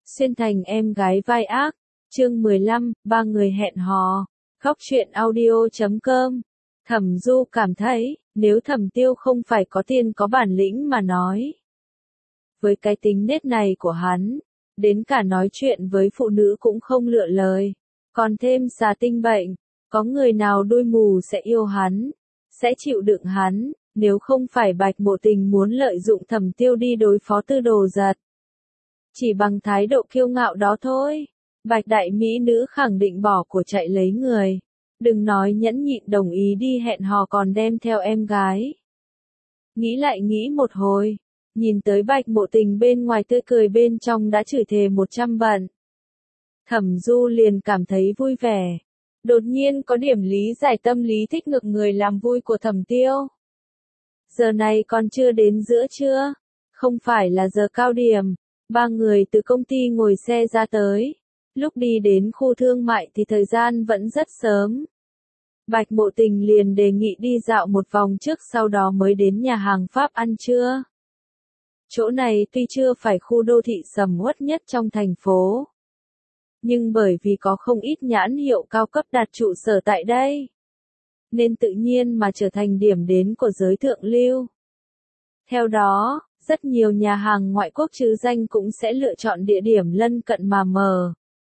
Xuyên thành em gái vai ác, chương 15, ba người hẹn hò. Góc truyện audio.com. Thẩm Du cảm thấy, nếu Thẩm Tiêu không phải có tiền có bản lĩnh mà nói. Với cái tính nết này của hắn, đến cả nói chuyện với phụ nữ cũng không lựa lời. Còn thêm xà tinh bệnh, có người nào đuôi mù sẽ yêu hắn, sẽ chịu đựng hắn, nếu không phải Bạch Mộ Tình muốn lợi dụng Thẩm Tiêu đi đối phó Tư Đồ Giật. Chỉ bằng thái độ kiêu ngạo đó thôi, Bạch đại mỹ nữ khẳng định bỏ của chạy lấy người. Đừng nói nhẫn nhịn đồng ý đi hẹn hò còn đem theo em gái. Nghĩ lại nghĩ một hồi, nhìn tới Bạch Mộ Tình bên ngoài tươi cười bên trong đã chửi thề 100 bận. Thẩm Du liền cảm thấy vui vẻ. Đột nhiên có điểm lý giải tâm lý thích ngược người làm vui của Thẩm Tiêu. Giờ này còn chưa đến giữa trưa, không phải là giờ cao điểm. Ba người từ công ty ngồi xe ra tới. Lúc đi đến khu thương mại thì thời gian vẫn rất sớm. Bạch Mộ Tình liền đề nghị đi dạo một vòng trước sau đó mới đến nhà hàng Pháp ăn trưa. Chỗ này tuy chưa phải khu đô thị sầm uất nhất trong thành phố, nhưng bởi vì có không ít nhãn hiệu cao cấp đặt trụ sở tại đây, nên tự nhiên mà trở thành điểm đến của giới thượng lưu. Theo đó, rất nhiều nhà hàng ngoại quốc trứ danh cũng sẽ lựa chọn địa điểm lân cận mà mở.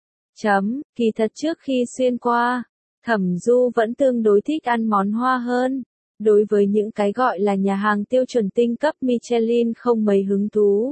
Kỳ thật trước khi xuyên qua, Thẩm Du vẫn tương đối thích ăn món Hoa hơn. Đối với những cái gọi là nhà hàng tiêu chuẩn tinh cấp Michelin không mấy hứng thú.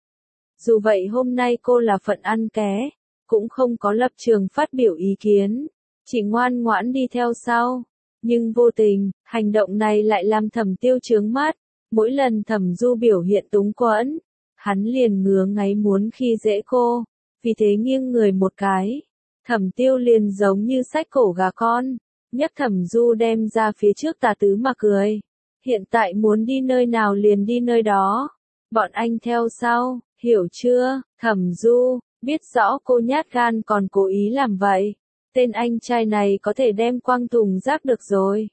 Dù vậy hôm nay cô là phận ăn ké, cũng không có lập trường phát biểu ý kiến, chỉ ngoan ngoãn đi theo sau. Nhưng vô tình, hành động này lại làm Thẩm Tiêu chướng mắt. Mỗi lần Thẩm Du biểu hiện túng quẫn, hắn liền ngứa ngáy muốn khi dễ cô, vì thế nghiêng người một cái. Thẩm Tiêu liền giống như xách cổ gà con, nhấc Thẩm Du đem ra phía trước tà tứ mà cười. Hiện tại muốn đi nơi nào liền đi nơi đó, bọn anh theo sau, hiểu chưa? Thẩm Du, biết rõ cô nhát gan còn cố ý làm vậy, tên anh trai này có thể đem quăng thùng rác được rồi.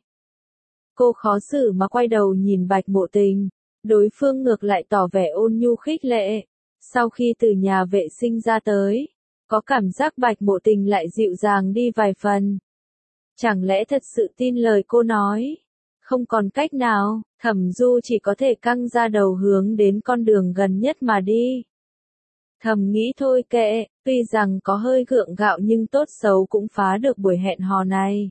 Cô khó xử mà quay đầu nhìn Bạch Mộ Tình, đối phương ngược lại tỏ vẻ ôn nhu khích lệ. Sau khi từ nhà vệ sinh ra tới, có cảm giác Bạch Mộ Tình lại dịu dàng đi vài phần. Chẳng lẽ thật sự tin lời cô nói? Không còn cách nào, Thẩm Du chỉ có thể căng ra đầu hướng đến con đường gần nhất mà đi. Thầm nghĩ thôi kệ, tuy rằng có hơi gượng gạo nhưng tốt xấu cũng phá được buổi hẹn hò này.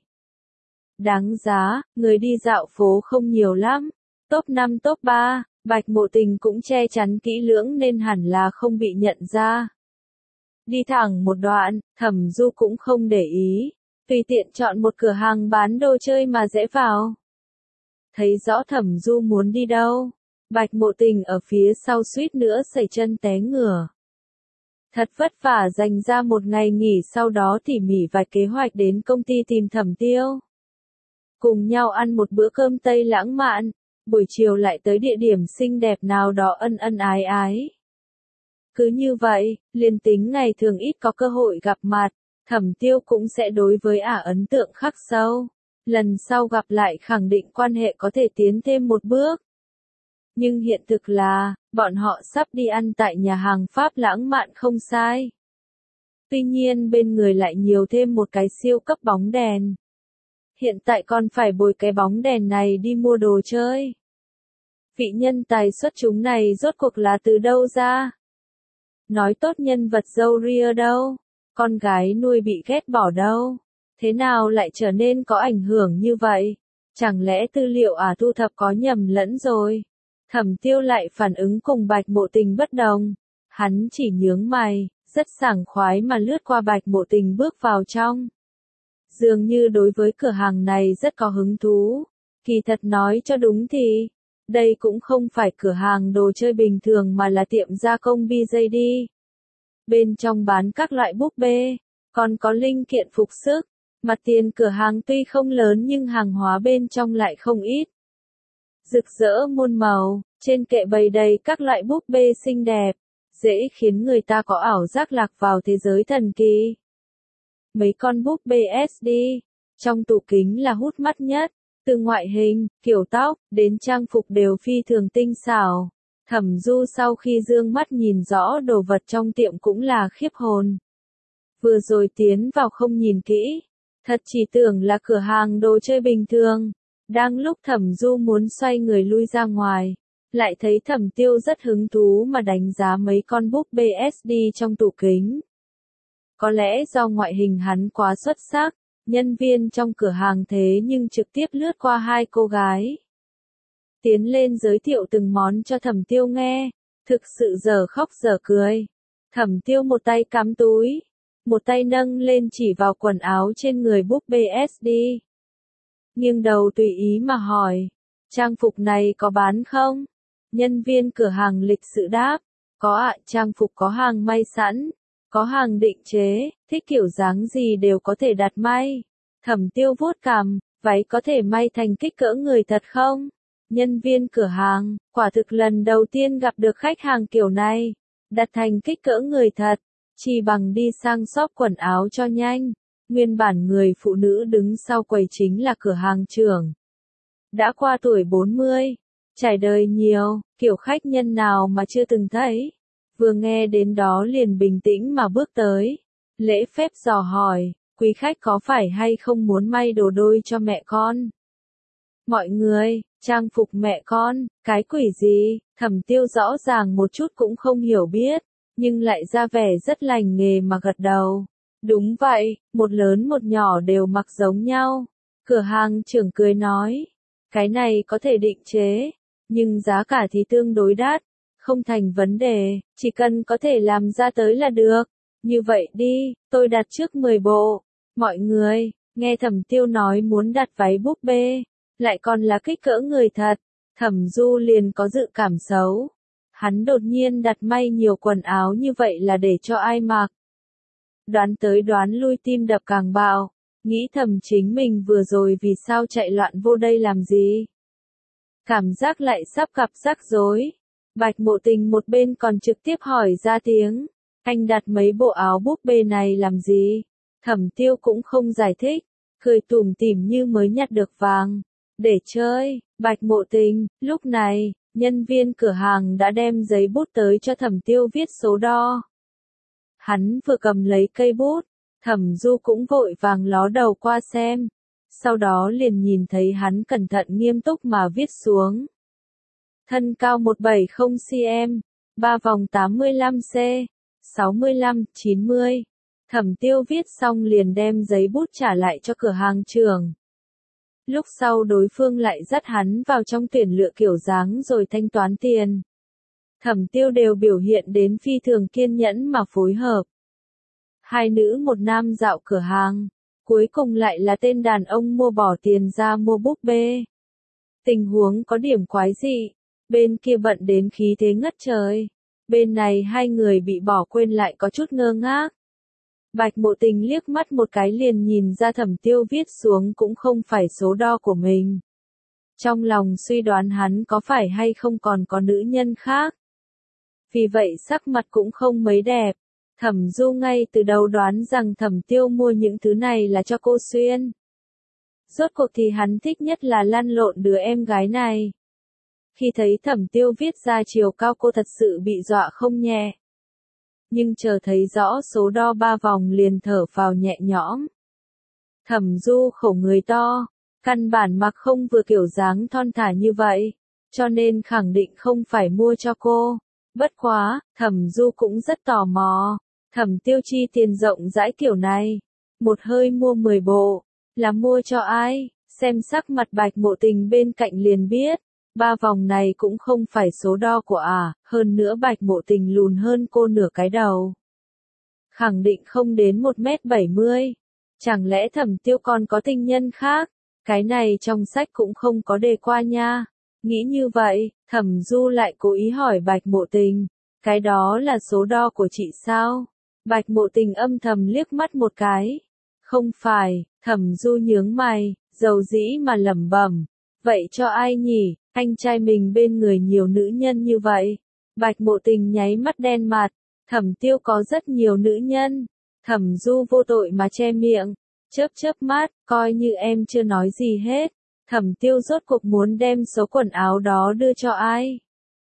Đáng giá, người đi dạo phố không nhiều lắm. Top 5 top 3, Bạch Mộ Tình cũng che chắn kỹ lưỡng nên hẳn là không bị nhận ra. Đi thẳng một đoạn, Thẩm Du cũng không để ý, tùy tiện chọn một cửa hàng bán đồ chơi mà rẽ vào. Thấy rõ Thẩm Du muốn đi đâu, Bạch Mộ Tình ở phía sau suýt nữa sẩy chân té ngửa. Thật vất vả dành ra một ngày nghỉ sau đó tỉ mỉ vài kế hoạch đến công ty tìm Thẩm Tiêu. Cùng nhau ăn một bữa cơm Tây lãng mạn, buổi chiều lại tới địa điểm xinh đẹp nào đó ân ân ái ái. Cứ như vậy, liền tính ngày thường ít có cơ hội gặp mặt, Thẩm Tiêu cũng sẽ đối với ấn tượng khắc sâu. Lần sau gặp lại khẳng định quan hệ có thể tiến thêm một bước. Nhưng hiện thực là, bọn họ sắp đi ăn tại nhà hàng Pháp lãng mạn không sai. Tuy nhiên bên người lại nhiều thêm một cái siêu cấp bóng đèn. Hiện tại còn phải bồi cái bóng đèn này đi mua đồ chơi. Vị nhân tài xuất chúng này rốt cuộc là từ đâu ra? Nói tốt nhân vật dâu ria đâu? Con gái nuôi bị ghét bỏ đâu? Thế nào lại trở nên có ảnh hưởng như vậy? Chẳng lẽ tư liệu thu thập có nhầm lẫn rồi? Thẩm Tiêu lại phản ứng cùng Bạch Mộ Tình bất đồng. Hắn chỉ nhướng mày, rất sảng khoái mà lướt qua Bạch Mộ Tình bước vào trong. Dường như đối với cửa hàng này rất có hứng thú. Kỳ thật nói cho đúng thì, đây cũng không phải cửa hàng đồ chơi bình thường mà là tiệm gia công BJD. Bên trong bán các loại búp bê, còn có linh kiện phục sức. Mặt tiền cửa hàng tuy không lớn nhưng hàng hóa bên trong lại không ít. Rực rỡ muôn màu, trên kệ bày đầy các loại búp bê xinh đẹp, dễ khiến người ta có ảo giác lạc vào thế giới thần kỳ. Mấy con búp bê SD, trong tủ kính là hút mắt nhất, từ ngoại hình, kiểu tóc, đến trang phục đều phi thường tinh xảo. Thẩm Du sau khi dương mắt nhìn rõ đồ vật trong tiệm cũng là khiếp hồn. Vừa rồi tiến vào không nhìn kỹ, thật chỉ tưởng là cửa hàng đồ chơi bình thường. Đang lúc Thẩm Du muốn xoay người lui ra ngoài, lại thấy Thẩm Tiêu rất hứng thú mà đánh giá mấy con búp bê SD trong tủ kính. Có lẽ do ngoại hình hắn quá xuất sắc, nhân viên trong cửa hàng thế nhưng trực tiếp lướt qua hai cô gái. Tiến lên giới thiệu từng món cho Thẩm Tiêu nghe, thực sự dở khóc dở cười. Thẩm Tiêu một tay cắm túi, một tay nâng lên chỉ vào quần áo trên người búp bê SD. Nghiêng đầu tùy ý mà hỏi, trang phục này có bán không? Nhân viên cửa hàng lịch sự đáp, có ạ, trang phục có hàng may sẵn, có hàng định chế, thích kiểu dáng gì đều có thể đặt may. Thẩm Tiêu vuốt cằm, váy có thể may thành kích cỡ người thật không? Nhân viên cửa hàng, quả thực lần đầu tiên gặp được khách hàng kiểu này, đặt thành kích cỡ người thật, chỉ bằng đi sang shop quần áo cho nhanh. Nguyên bản người phụ nữ đứng sau quầy chính là cửa hàng trưởng. Đã qua tuổi 40, trải đời nhiều, kiểu khách nhân nào mà chưa từng thấy. Vừa nghe đến đó liền bình tĩnh mà bước tới. Lễ phép dò hỏi, quý khách có phải hay không muốn may đồ đôi cho mẹ con? Mọi người, trang phục mẹ con, cái quỷ gì? Thẩm Tiêu rõ ràng một chút cũng không hiểu biết, nhưng lại ra vẻ rất lành nghề mà gật đầu. Đúng vậy, một lớn một nhỏ đều mặc giống nhau. Cửa hàng trưởng cười nói, cái này có thể định chế, nhưng giá cả thì tương đối đắt, không thành vấn đề, chỉ cần có thể làm ra tới là được. Như vậy đi, tôi đặt trước 10 bộ. Mọi người, nghe Thẩm Tiêu nói muốn đặt váy búp bê, lại còn là kích cỡ người thật, Thẩm Du liền có dự cảm xấu. Hắn đột nhiên đặt may nhiều quần áo như vậy là để cho ai mặc? Đoán tới đoán lui tim đập càng bạo, nghĩ thầm chính mình vừa rồi vì sao chạy loạn vô đây làm gì. Cảm giác lại sắp gặp rắc rối. Bạch Mộ Tình một bên còn trực tiếp hỏi ra tiếng, anh đặt mấy bộ áo búp bê này làm gì? Thẩm Tiêu cũng không giải thích, cười tủm tỉm như mới nhặt được vàng. Để chơi, Bạch Mộ Tình, lúc này, nhân viên cửa hàng đã đem giấy bút tới cho Thẩm Tiêu viết số đo. Hắn vừa cầm lấy cây bút, Thẩm Du cũng vội vàng ló đầu qua xem, sau đó liền nhìn thấy hắn cẩn thận nghiêm túc mà viết xuống. Thân cao 170cm, 3 vòng 85C, 65-90. Thẩm Tiêu viết xong liền đem giấy bút trả lại cho cửa hàng trưởng. Lúc sau đối phương lại dắt hắn vào trong tuyển lựa kiểu dáng rồi thanh toán tiền. Thẩm Tiêu đều biểu hiện đến phi thường kiên nhẫn mà phối hợp. Hai nữ một nam dạo cửa hàng, cuối cùng lại là tên đàn ông mua bỏ tiền ra mua búp bê. Tình huống có điểm quái dị, bên kia bận đến khí thế ngất trời, bên này hai người bị bỏ quên lại có chút ngơ ngác. Bạch Mộ Tình liếc mắt một cái liền nhìn ra Thẩm Tiêu viết xuống cũng không phải số đo của mình. Trong lòng suy đoán hắn có phải hay không còn có nữ nhân khác. Vì vậy sắc mặt cũng không mấy đẹp. Thẩm Du ngay từ đầu đoán rằng Thẩm Tiêu mua những thứ này là cho cô xuyên. Rốt cuộc thì hắn thích nhất là lăn lộn đứa em gái này. Khi thấy Thẩm Tiêu viết ra chiều cao cô thật sự bị dọa không nhẹ. Nhưng chờ thấy rõ số đo 3 vòng liền thở phào nhẹ nhõm. Thẩm Du khổ người to, căn bản mặc không vừa kiểu dáng thon thả như vậy, cho nên khẳng định không phải mua cho cô. Bất quá, Thẩm Du cũng rất tò mò, Thẩm Tiêu chi tiền rộng rãi kiểu này, một hơi mua 10 bộ, là mua cho ai? Xem sắc mặt Bạch Mộ Tình bên cạnh liền biết, 3 vòng này cũng không phải số đo của hơn nữa Bạch Mộ Tình lùn hơn cô nửa cái đầu. Khẳng định không đến 1m70. Chẳng lẽ Thẩm Tiêu còn có tình nhân khác? Cái này trong sách cũng không có đề qua nha. Nghĩ như vậy, Thẩm Du lại cố ý hỏi Bạch Mộ Tình, cái đó là số đo của chị sao? Bạch Mộ Tình âm thầm liếc mắt một cái. Không phải, Thẩm Du nhướng mày, dầu dĩ mà lẩm bẩm, vậy cho ai nhỉ? Anh trai mình bên người nhiều nữ nhân như vậy. Bạch Mộ Tình nháy mắt đen mặt, Thẩm Tiêu có rất nhiều nữ nhân. Thẩm Du vô tội mà che miệng, chớp mắt, coi như em chưa nói gì hết. Thẩm Tiêu rốt cuộc muốn đem số quần áo đó đưa cho ai?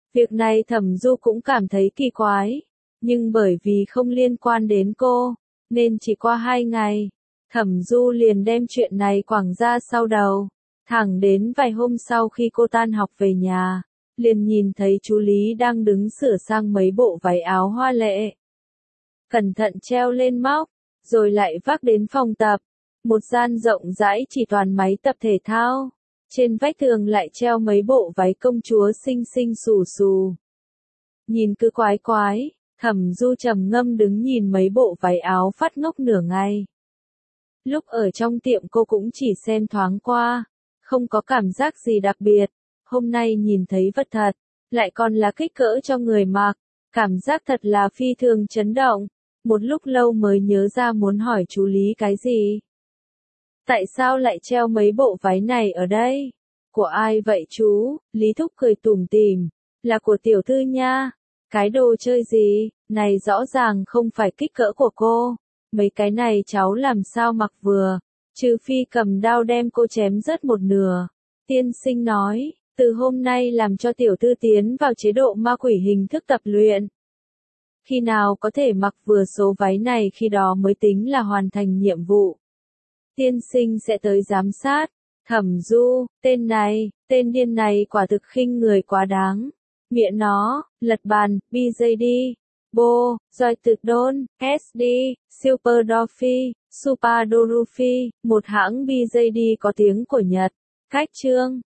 Việc này Thẩm Du cũng cảm thấy kỳ quái, nhưng bởi vì không liên quan đến cô, nên chỉ qua 2 ngày, Thẩm Du liền đem chuyện này quẳng ra sau đầu. Thẳng đến vài hôm sau khi cô tan học về nhà, liền nhìn thấy chú Lý đang đứng sửa sang mấy bộ váy áo hoa lệ. Cẩn thận treo lên móc, rồi lại vác đến phòng tập. Một gian rộng rãi chỉ toàn máy tập thể thao. Trên vách tường lại treo mấy bộ váy công chúa xinh xinh xù xù. Nhìn cứ quái quái, Thẩm Du trầm ngâm đứng nhìn mấy bộ váy áo phát ngốc nửa ngày. Lúc ở trong tiệm cô cũng chỉ xem thoáng qua, không có cảm giác gì đặc biệt. Hôm nay nhìn thấy vật thật, lại còn là kích cỡ cho người mặc, cảm giác thật là phi thường chấn động. Một lúc lâu mới nhớ ra muốn hỏi chú Lý cái gì. Tại sao lại treo mấy bộ váy này ở đây? Của ai vậy chú? Lý Thúc cười tủm tỉm. Là của tiểu thư nha. Cái đồ chơi gì? Này rõ ràng không phải kích cỡ của cô. Mấy cái này cháu làm sao mặc vừa. Trừ phi cầm đao đem cô chém rớt một nửa. Tiên sinh nói, từ hôm nay làm cho tiểu thư tiến vào chế độ ma quỷ hình thức tập luyện. Khi nào có thể mặc vừa số váy này khi đó mới tính là hoàn thành nhiệm vụ. Tiên sinh sẽ tới giám sát. Thẩm Du, tên điên này quả thực khinh người quá đáng. Mẹ nó, lật bàn, BJD, Bo, Doi Thực Đôn, SD, Super Doffy, Super Dorufi, một hãng BJD có tiếng của Nhật. Khách chương